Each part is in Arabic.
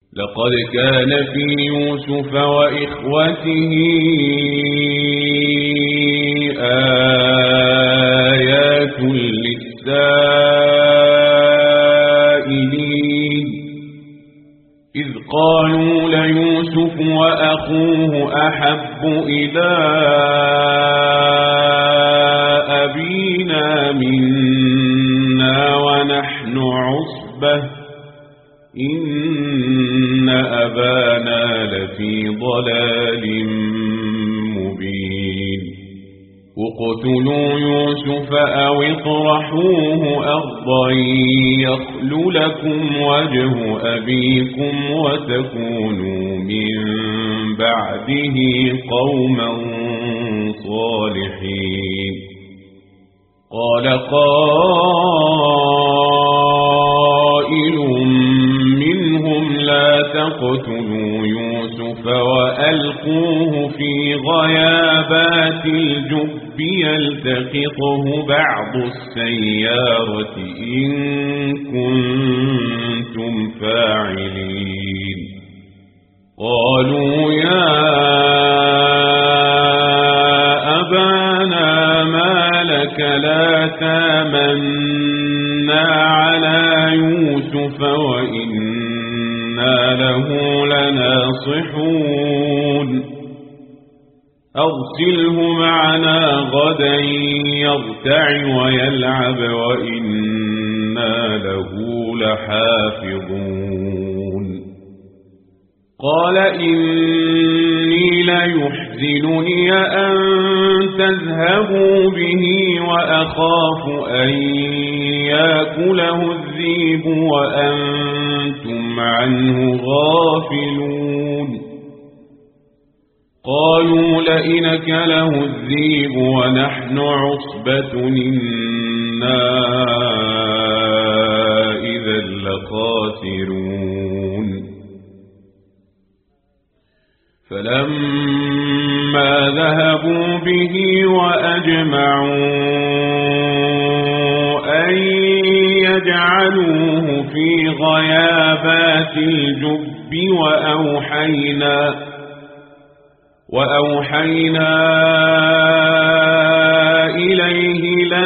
لقد كان في يوسف وإخوته آيات للسائلين إذ قالوا ليوسف وأخوه أحب إلى أبينا منا ونحن عصبة إن أبانا لفي ضلال مبين اقتلوا يوسف أو اطرحوه أرضا يخل لكم وجه أبيكم وتكونوا من بعده قوما صالحين قال قائل منهم لا تقتلوا يوسف وألقوه في غيابات الجب يلتقطه بعض السيارة إن كنتم فاعلين قالوا يا أبانا ما لك لا تامنا على يوسف وإنا له لناصحون أرسله معنا غدا يرتع ويلعب وإنا له لحافظون قال إني ليحزنني أن تذهبوا به وأخاف أن يأكله الذئب وأنتم عنه غافلون قالوا لئن أكله الذئب ونحن عصبة إنا إذا لخاسرون فلما ذهبوا به وأجمعوا أن يجعلوه في غيابات الجب وأوحينا إليه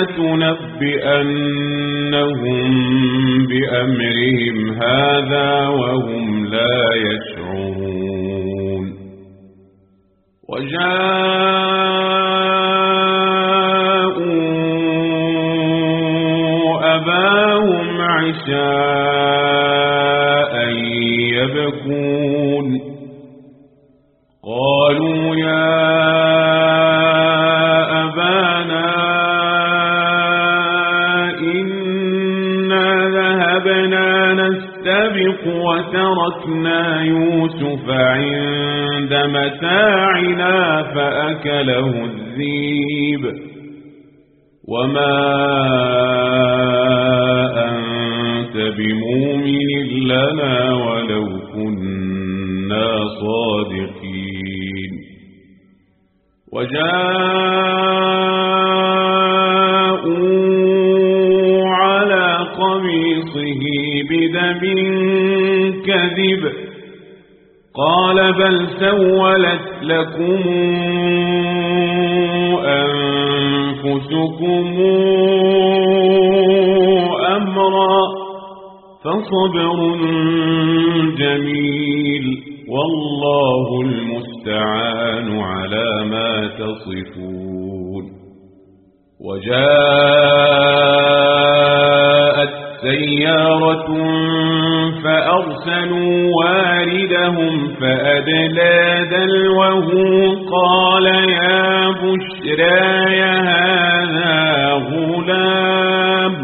لتنبئنهم بأمرهم هذا وهم لا يشعرون وجاءوا أباهم عشاء يبكون قالوا يا أبانا إنا ذهبنا نستبق وتركنا يوسف عند متاعنا فأكله الذئب وما أنت بمؤمن لنا ولو كنا صادقين وجاءوا على قميصه بدم كذب قال بل سولت لكم أنفسكم أمرا فصبر جميل والله المستعان على ما تصفون وجاءت سيارة فأرسلوا واردهم فأدلى دلوه قال يا بشراي هذا غلام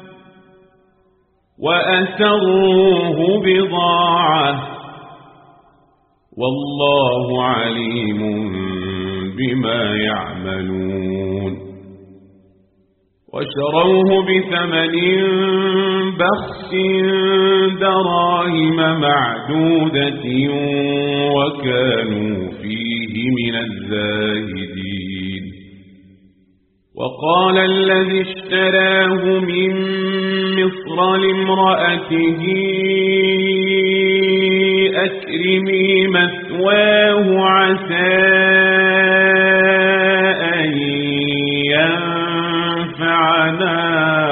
وأسروه بضاعة والله عليم بما يعملون وشروه بثمن بخس دراهم معدودة وكانوا فيه من الزاهدين وقال الذي اشتراه من مصر لامرأته أكرمي مثواه عسى أن ينفعنا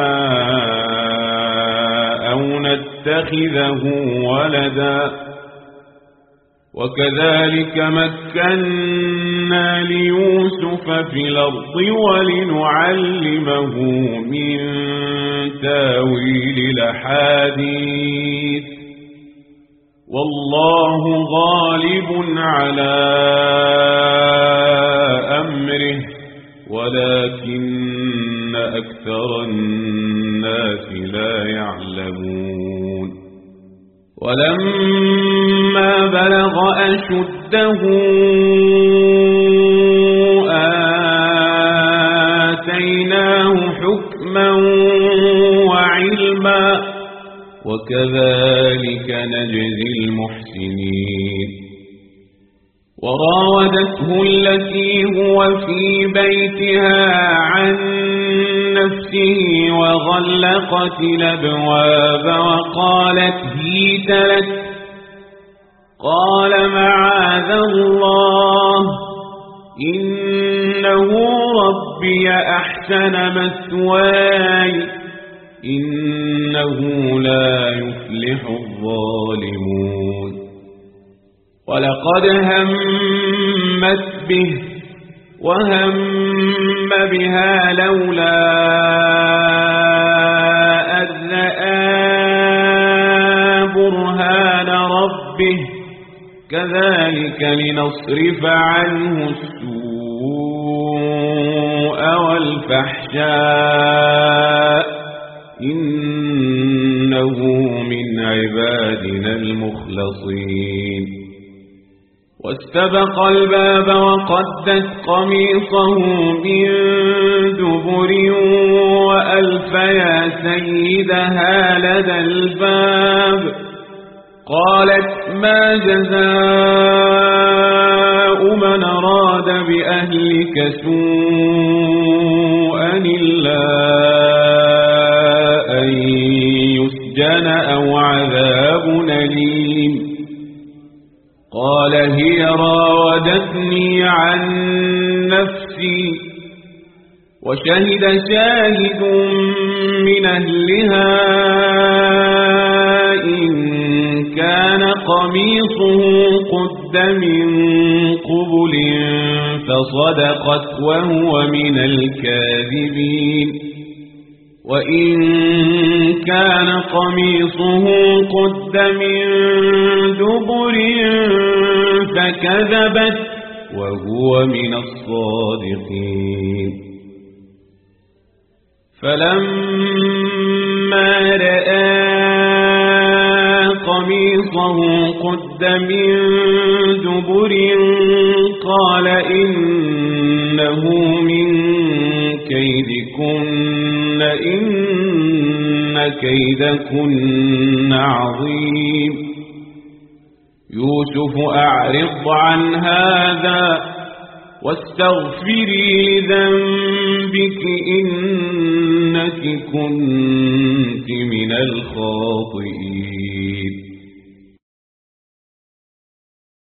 أو نتخذه ولدا وكذلك مكنا ليوسف في الأرض ولنعلمه من تاويل الأحاديث والله غالب على أمره ولكن أكثر الناس لا يعلمون ولما بلغ أشده آتيناه حكما وعلما وكذلك نجزي المحسنين وراودته التي هو في بيتها عن نفسه وغلقت الأبواب وقالت هيت لك قال معاذ الله إنه ربي أحسن مثواي إنه لا يفلح الظالمون ولقد همت به وهم بها لولا أن رأى برهان ربه كذلك لنصرف عنه السوء والفحشاء إنه من عبادنا المخلصين واستبق الباب وقدت قميصه من دبر وألف يا سيدها لدى الباب قالت ما جزاء من أراد بأهلك سوءا إلا أن يسجن أو عذاب أليم قال هي راودتني عن نفسي وشهد شاهد من أهلها إن كان قميصه قد من قبل فصدقت وهو من الكاذبين وإن كان قميصه قد من دبر فكذبت وهو من الصادقين فلما رأى قميصه قد من دبر قال إنه من كيدكن إن كيدكن عظيم يوسف أعرض عن هذا واستغفري لذنبك إنك كنت من الخاطئين